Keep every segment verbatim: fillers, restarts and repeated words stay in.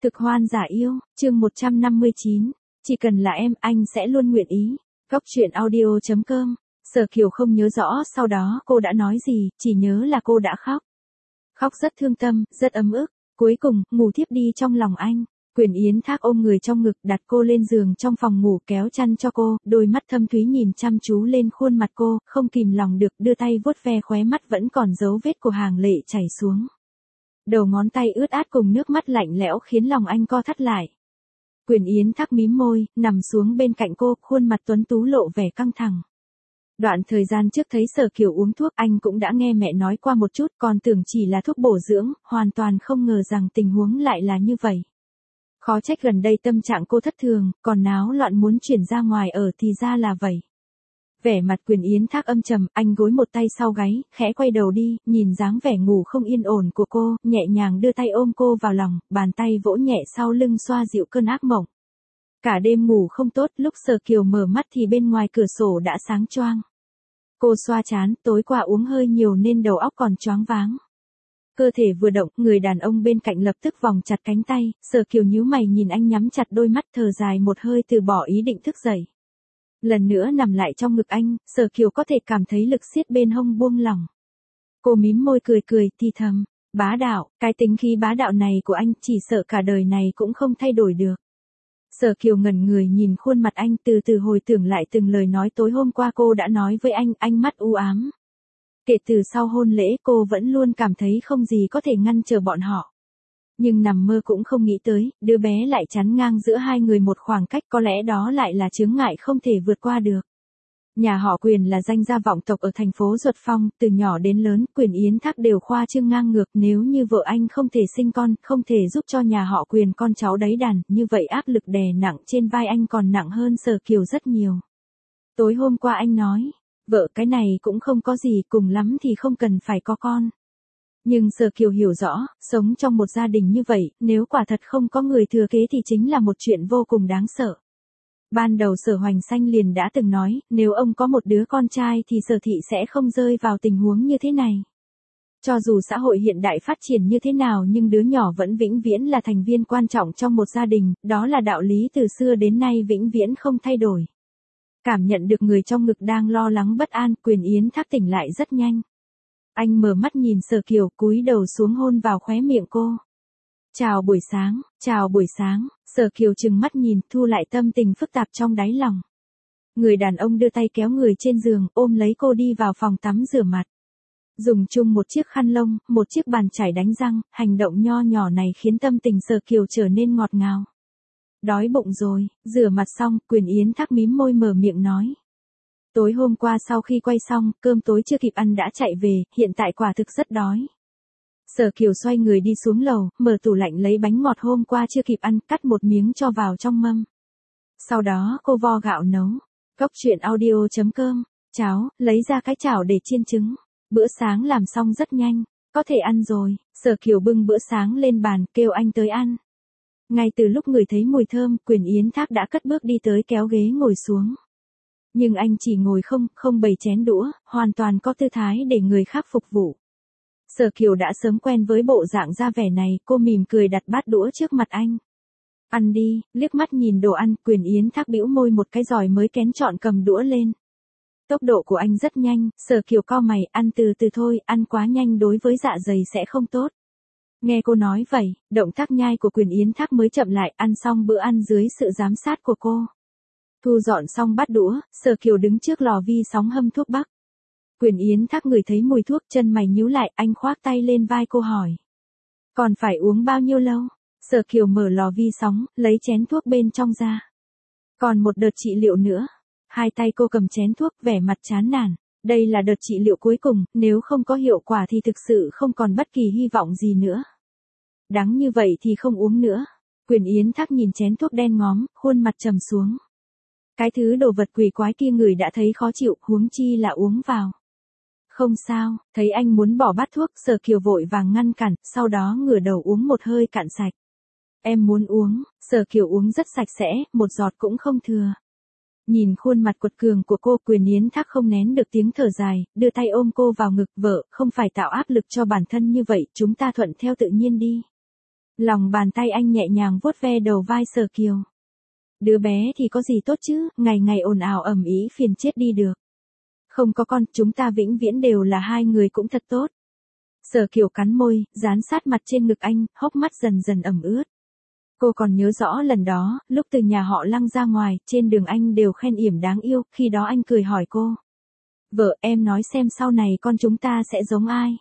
Cực hoan giả yêu, chương một trăm năm mươi chín. Chỉ cần là em, anh sẽ luôn nguyện ý. Góc truyện audio chấm com. Sở Kiều không nhớ rõ sau đó cô đã nói gì, chỉ nhớ là cô đã khóc. Khóc rất thương tâm, rất ấm ức. Cuối cùng, ngủ thiếp đi trong lòng anh. Quyền Yến Thác ôm người trong ngực, đặt cô lên giường trong phòng ngủ, kéo chăn cho cô, đôi mắt thâm thúy nhìn chăm chú lên khuôn mặt cô, không kìm lòng được đưa tay vuốt ve khóe mắt vẫn còn dấu vết của hàng lệ chảy xuống. Đầu ngón tay ướt át cùng nước mắt lạnh lẽo khiến lòng anh co thắt lại. Quyền Yến Thác mím môi, nằm xuống bên cạnh cô, khuôn mặt tuấn tú lộ vẻ căng thẳng. Đoạn thời gian trước thấy Sở Kiều uống thuốc, anh cũng đã nghe mẹ nói qua một chút, còn tưởng chỉ là thuốc bổ dưỡng, hoàn toàn không ngờ rằng tình huống lại là như vậy. Khó trách gần đây tâm trạng cô thất thường, còn náo loạn muốn chuyển ra ngoài ở thì ra là vậy. Vẻ mặt Quyền Yến Thác âm trầm, anh gối một tay sau gáy, khẽ quay đầu đi, nhìn dáng vẻ ngủ không yên ổn của cô, nhẹ nhàng đưa tay ôm cô vào lòng, bàn tay vỗ nhẹ sau lưng xoa dịu cơn ác mộng. Cả đêm ngủ không tốt, lúc Sở Kiều mở mắt thì bên ngoài cửa sổ đã sáng choang. Cô xoa trán, tối qua uống hơi nhiều nên đầu óc còn choáng váng. Cơ thể vừa động, người đàn ông bên cạnh lập tức vòng chặt cánh tay, Sở Kiều nhíu mày nhìn anh nhắm chặt đôi mắt, thở dài một hơi từ bỏ ý định thức dậy. Lần nữa nằm lại trong ngực anh, Sở Kiều có thể cảm thấy lực siết bên hông buông lỏng. Cô mím môi cười cười, thì thầm, bá đạo, cái tính khí bá đạo này của anh chỉ sợ cả đời này cũng không thay đổi được. Sở Kiều ngẩn người nhìn khuôn mặt anh, từ từ hồi tưởng lại từng lời nói tối hôm qua cô đã nói với anh, ánh mắt u ám. Kể từ sau hôn lễ cô vẫn luôn cảm thấy không gì có thể ngăn trở bọn họ. Nhưng nằm mơ cũng không nghĩ tới, đứa bé lại chắn ngang giữa hai người một khoảng cách, có lẽ đó lại là chướng ngại không thể vượt qua được. Nhà họ Quyền là danh gia vọng tộc ở thành phố Duật Phong, từ nhỏ đến lớn, Quyền Yến Thác đều khoa trương ngang ngược, nếu như vợ anh không thể sinh con, không thể giúp cho nhà họ Quyền con cháu đấy đàn, như vậy áp lực đè nặng trên vai anh còn nặng hơn Sở Kiều rất nhiều. Tối hôm qua anh nói, vợ cái này cũng không có gì, cùng lắm thì không cần phải có con. Nhưng Sở Kiều hiểu rõ, sống trong một gia đình như vậy, nếu quả thật không có người thừa kế thì chính là một chuyện vô cùng đáng sợ. Ban đầu Sở Hoành Xanh liền đã từng nói, nếu ông có một đứa con trai thì Sở Thị sẽ không rơi vào tình huống như thế này. Cho dù xã hội hiện đại phát triển như thế nào nhưng đứa nhỏ vẫn vĩnh viễn là thành viên quan trọng trong một gia đình, đó là đạo lý từ xưa đến nay vĩnh viễn không thay đổi. Cảm nhận được người trong ngực đang lo lắng bất an, Quyền Yến Thác tỉnh lại rất nhanh. Anh mở mắt nhìn Sở Kiều, cúi đầu xuống hôn vào khóe miệng cô. Chào buổi sáng, chào buổi sáng, Sở Kiều trừng mắt nhìn, thu lại tâm tình phức tạp trong đáy lòng. Người đàn ông đưa tay kéo người trên giường, ôm lấy cô đi vào phòng tắm rửa mặt. Dùng chung một chiếc khăn lông, một chiếc bàn chải đánh răng, hành động nho nhỏ này khiến tâm tình Sở Kiều trở nên ngọt ngào. Đói bụng rồi, rửa mặt xong, Quyền Yến Thác mím môi mở miệng nói. Tối hôm qua sau khi quay xong, cơm tối chưa kịp ăn đã chạy về, hiện tại quả thực rất đói. Sở Kiều xoay người đi xuống lầu, mở tủ lạnh lấy bánh ngọt hôm qua chưa kịp ăn, cắt một miếng cho vào trong mâm. Sau đó cô vo gạo nấu. Góc truyện audio chấm com. Cháo, lấy ra cái chảo để chiên trứng. Bữa sáng làm xong rất nhanh, có thể ăn rồi. Sở Kiều bưng bữa sáng lên bàn, kêu anh tới ăn. Ngay từ lúc người thấy mùi thơm, Quyền Yến Thác đã cất bước đi tới kéo ghế ngồi xuống. Nhưng anh chỉ ngồi không, không bày chén đũa, hoàn toàn có tư thái để người khác phục vụ. Sở Kiều đã sớm quen với bộ dạng ra vẻ này, cô mỉm cười đặt bát đũa trước mặt anh. Ăn đi, liếc mắt nhìn đồ ăn, Quyền Yến Thác bĩu môi một cái rồi mới kén chọn cầm đũa lên. Tốc độ của anh rất nhanh, Sở Kiều cau mày, ăn từ từ thôi, ăn quá nhanh đối với dạ dày sẽ không tốt. Nghe cô nói vậy, động tác nhai của Quyền Yến Thác mới chậm lại, ăn xong bữa ăn dưới sự giám sát của cô. Thu dọn xong bát đũa, Sở Kiều đứng trước lò vi sóng hâm thuốc bắc. Quyền Yến Thác ngửi thấy mùi thuốc, chân mày nhíu lại, anh khoác tay lên vai cô hỏi. Còn phải uống bao nhiêu lâu? Sở Kiều mở lò vi sóng, lấy chén thuốc bên trong ra. Còn một đợt trị liệu nữa. Hai tay cô cầm chén thuốc, vẻ mặt chán nản. Đây là đợt trị liệu cuối cùng, nếu không có hiệu quả thì thực sự không còn bất kỳ hy vọng gì nữa. Đắng như vậy thì không uống nữa. Quyền Yến Thác nhìn chén thuốc đen ngóm, khuôn mặt trầm xuống. Cái thứ đồ vật quỷ quái kia người đã thấy khó chịu, huống chi là uống vào. Không sao, thấy anh muốn bỏ bát thuốc, Sở Kiều vội vàng ngăn cản, sau đó ngửa đầu uống một hơi cạn sạch. Em muốn uống, Sở Kiều uống rất sạch sẽ, một giọt cũng không thừa. Nhìn khuôn mặt quật cường của cô, Quyền Yến Thác không nén được tiếng thở dài, đưa tay ôm cô vào ngực, vợ, không phải tạo áp lực cho bản thân như vậy, chúng ta thuận theo tự nhiên đi. Lòng bàn tay anh nhẹ nhàng vuốt ve đầu vai Sở Kiều. Đứa bé thì có gì tốt chứ, ngày ngày ồn ào ầm ĩ phiền chết đi được. Không có con, chúng ta vĩnh viễn đều là hai người cũng thật tốt. Sở Kiều cắn môi, dán sát mặt trên ngực anh, hốc mắt dần dần ẩm ướt. Cô còn nhớ rõ lần đó, lúc từ nhà họ Lăng ra ngoài, trên đường anh đều khen yểm đáng yêu, khi đó anh cười hỏi cô. Vợ, em nói xem sau này con chúng ta sẽ giống ai?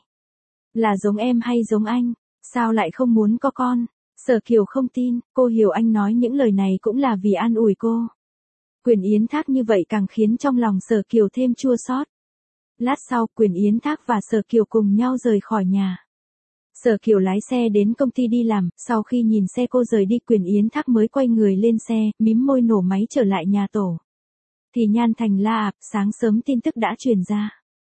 Là giống em hay giống anh? Sao lại không muốn có con? Sở Kiều không tin, cô hiểu anh nói những lời này cũng là vì an ủi cô. Quyền Yến Thác như vậy càng khiến trong lòng Sở Kiều thêm chua xót. Lát sau, Quyền Yến Thác và Sở Kiều cùng nhau rời khỏi nhà. Sở Kiều lái xe đến công ty đi làm, sau khi nhìn xe cô rời đi, Quyền Yến Thác mới quay người lên xe, mím môi nổ máy trở lại nhà tổ. Thì Nhan Thành la ạp, sáng sớm tin tức đã truyền ra.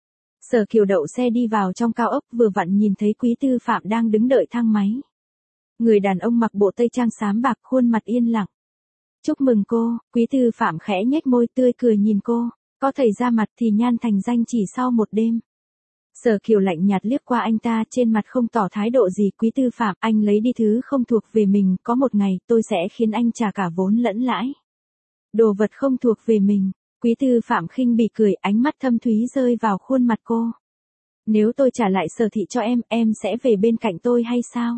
Sở Kiều đậu xe đi vào trong cao ốc, vừa vặn nhìn thấy Quý Tư Phạm đang đứng đợi thang máy. Người đàn ông mặc bộ tây trang xám bạc, khuôn mặt yên lặng. Chúc mừng cô, Quý Tư Phạm khẽ nhếch môi tươi cười nhìn cô, có thầy ra mặt thì Nhan Thành danh chỉ sau một đêm. Sở Kiều lạnh nhạt liếc qua anh ta, trên mặt không tỏ thái độ gì. Quý Tư Phạm, anh lấy đi thứ không thuộc về mình, có một ngày tôi sẽ khiến anh trả cả vốn lẫn lãi. Đồ vật không thuộc về mình. Quý Tư Phạm khinh bỉ cười, ánh mắt thâm thúy rơi vào khuôn mặt cô. Nếu tôi trả lại Sở thị cho em, em sẽ về bên cạnh tôi hay sao?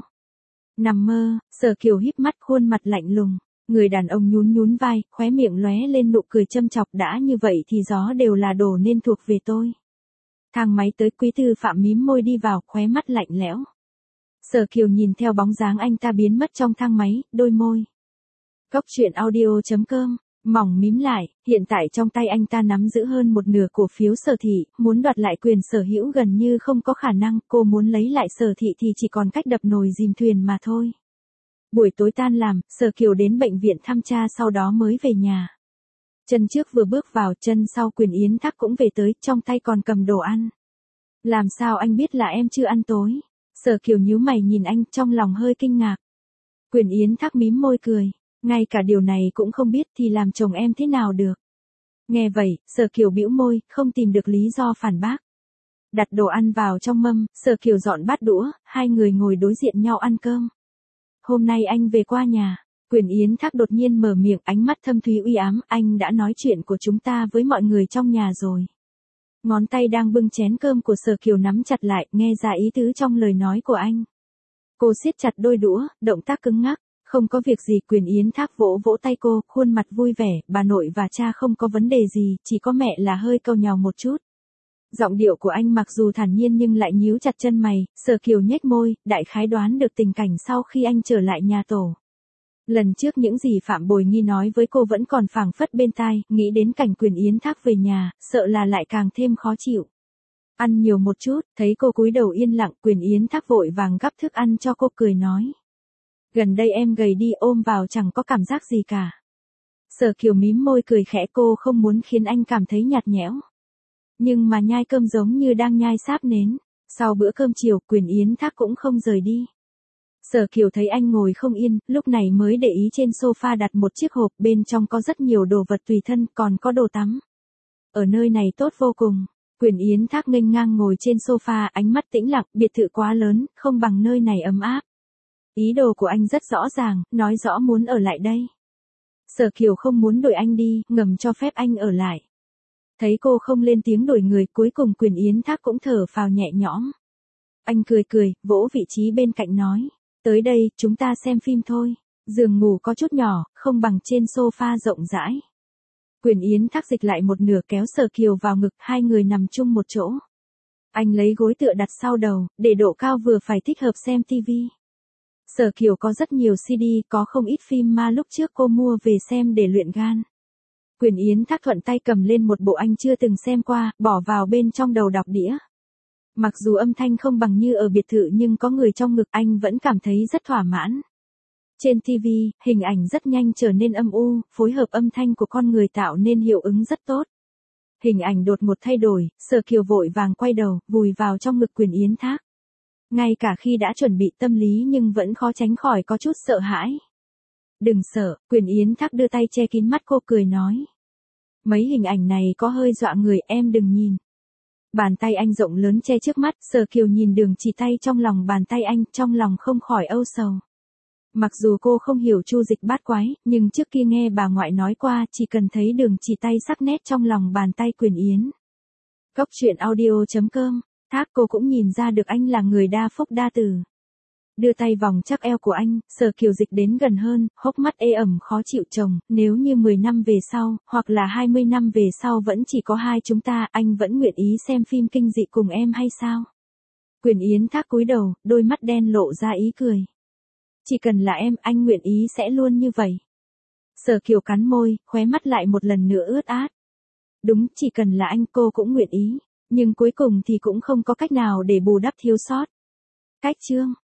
Nằm mơ. Sở Kiều híp mắt, khuôn mặt lạnh lùng. Người đàn ông nhún nhún vai, khóe miệng lóe lên nụ cười châm chọc, đã như vậy thì gió đều là đồ nên thuộc về tôi. Thang máy tới, Quý Tư Phạm mím môi đi vào, khóe mắt lạnh lẽo. Sở Kiều nhìn theo bóng dáng anh ta biến mất trong thang máy, đôi môi. Cốc truyện audio chấm com, mỏng mím lại, hiện tại trong tay anh ta nắm giữ hơn một nửa cổ phiếu Sở thị, muốn đoạt lại quyền sở hữu gần như không có khả năng, cô muốn lấy lại Sở thị thì chỉ còn cách đập nồi dìm thuyền mà thôi. Buổi tối tan làm, Sở Kiều đến bệnh viện thăm cha sau đó mới về nhà. Chân trước vừa bước vào, chân sau Quyền Yến Thác cũng về tới, trong tay còn cầm đồ ăn. Làm sao anh biết là em chưa ăn tối? Sở Kiều nhíu mày nhìn anh, trong lòng hơi kinh ngạc. Quyền Yến Thác mím môi cười, ngay cả điều này cũng không biết thì làm chồng em thế nào được. Nghe vậy, Sở Kiều bĩu môi, không tìm được lý do phản bác. Đặt đồ ăn vào trong mâm, Sở Kiều dọn bát đũa, hai người ngồi đối diện nhau ăn cơm. Hôm nay anh về qua nhà. Quyền Yến Thác đột nhiên mở miệng, ánh mắt thâm thúy uy ám, anh đã nói chuyện của chúng ta với mọi người trong nhà rồi. Ngón tay đang bưng chén cơm của Sở Kiều nắm chặt lại, nghe ra ý tứ trong lời nói của anh. Cô siết chặt đôi đũa, động tác cứng ngắc, không có việc gì. Quyền Yến Thác vỗ vỗ tay cô, khuôn mặt vui vẻ, bà nội và cha không có vấn đề gì, chỉ có mẹ là hơi cau nhàu một chút. Giọng điệu của anh mặc dù thản nhiên nhưng lại nhíu chặt chân mày. Sở Kiều nhếch môi, đại khái đoán được tình cảnh sau khi anh trở lại nhà tổ. Lần trước những gì Phạm Bồi Nghi nói với cô vẫn còn phảng phất bên tai, nghĩ đến cảnh Quyền Yến Thác về nhà, sợ là lại càng thêm khó chịu. Ăn nhiều một chút, thấy cô cúi đầu yên lặng, Quyền Yến Thác vội vàng gắp thức ăn cho cô, cười nói. Gần đây em gầy đi, ôm vào chẳng có cảm giác gì cả. Sở Kiều mím môi cười khẽ, cô không muốn khiến anh cảm thấy nhạt nhẽo. Nhưng mà nhai cơm giống như đang nhai sáp nến. Sau bữa cơm chiều, Quyền Yến Thác cũng không rời đi. Sở Kiều thấy anh ngồi không yên, lúc này mới để ý trên sofa đặt một chiếc hộp, bên trong có rất nhiều đồ vật tùy thân, còn có đồ tắm. Ở nơi này tốt vô cùng. Quyền Yến Thác nghênh ngang ngồi trên sofa, ánh mắt tĩnh lặng, biệt thự quá lớn, không bằng nơi này ấm áp. Ý đồ của anh rất rõ ràng, nói rõ muốn ở lại đây. Sở Kiều không muốn đuổi anh đi, ngầm cho phép anh ở lại. Thấy cô không lên tiếng đuổi người, cuối cùng Quyền Yến Thác cũng thở phào nhẹ nhõm. Anh cười cười, vỗ vị trí bên cạnh nói. Tới đây, chúng ta xem phim thôi. Giường ngủ có chút nhỏ, không bằng trên sofa rộng rãi. Quyền Yến Thác dịch lại một nửa kéo Sở Kiều vào ngực, hai người nằm chung một chỗ. Anh lấy gối tựa đặt sau đầu, để độ cao vừa phải thích hợp xem tivi. Sở Kiều có rất nhiều xê đê, có không ít phim ma lúc trước cô mua về xem để luyện gan. Quyền Yến Thác thuận tay cầm lên một bộ anh chưa từng xem qua, bỏ vào bên trong đầu đọc đĩa. Mặc dù âm thanh không bằng như ở biệt thự nhưng có người trong ngực, anh vẫn cảm thấy rất thỏa mãn. Trên tivi, hình ảnh rất nhanh trở nên âm u, phối hợp âm thanh của con người tạo nên hiệu ứng rất tốt. Hình ảnh đột ngột thay đổi, Sở Kiều vội vàng quay đầu, vùi vào trong ngực Quyền Yến Thác. Ngay cả khi đã chuẩn bị tâm lý nhưng vẫn khó tránh khỏi có chút sợ hãi. Đừng sợ, Quyền Yến Thác đưa tay che kín mắt cô, cười nói. Mấy hình ảnh này có hơi dọa người, em đừng nhìn. Bàn tay anh rộng lớn che trước mắt, Sở Kiều nhìn đường chỉ tay trong lòng bàn tay anh, trong lòng không khỏi âu sầu. Mặc dù cô không hiểu Chu Dịch bát quái, nhưng trước kia nghe bà ngoại nói qua chỉ cần thấy đường chỉ tay sắc nét trong lòng bàn tay Quyền Yến. Cốc truyện audio chấm com, Thác cô cũng nhìn ra được anh là người đa phúc đa từ. Đưa tay vòng chắc eo của anh, Sở Kiều Dịch đến gần hơn, hốc mắt ê ẩm khó chịu chồng, nếu như mười năm về sau, hoặc là hai mươi năm về sau vẫn chỉ có hai chúng ta, anh vẫn nguyện ý xem phim kinh dị cùng em hay sao? Quyền Yến Thác cúi đầu, đôi mắt đen lộ ra ý cười. Chỉ cần là em, anh nguyện ý sẽ luôn như vậy. Sở Kiều cắn môi, khóe mắt lại một lần nữa ướt át. Đúng, chỉ cần là anh cô cũng nguyện ý, nhưng cuối cùng thì cũng không có cách nào để bù đắp thiếu sót. Cách chương